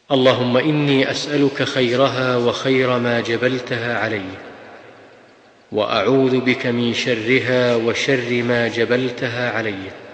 اللهم إني أسألك خيرها وخير ما جبلتها عليه، وأعوذ بك من شرها وشر ما جبلتها عليه.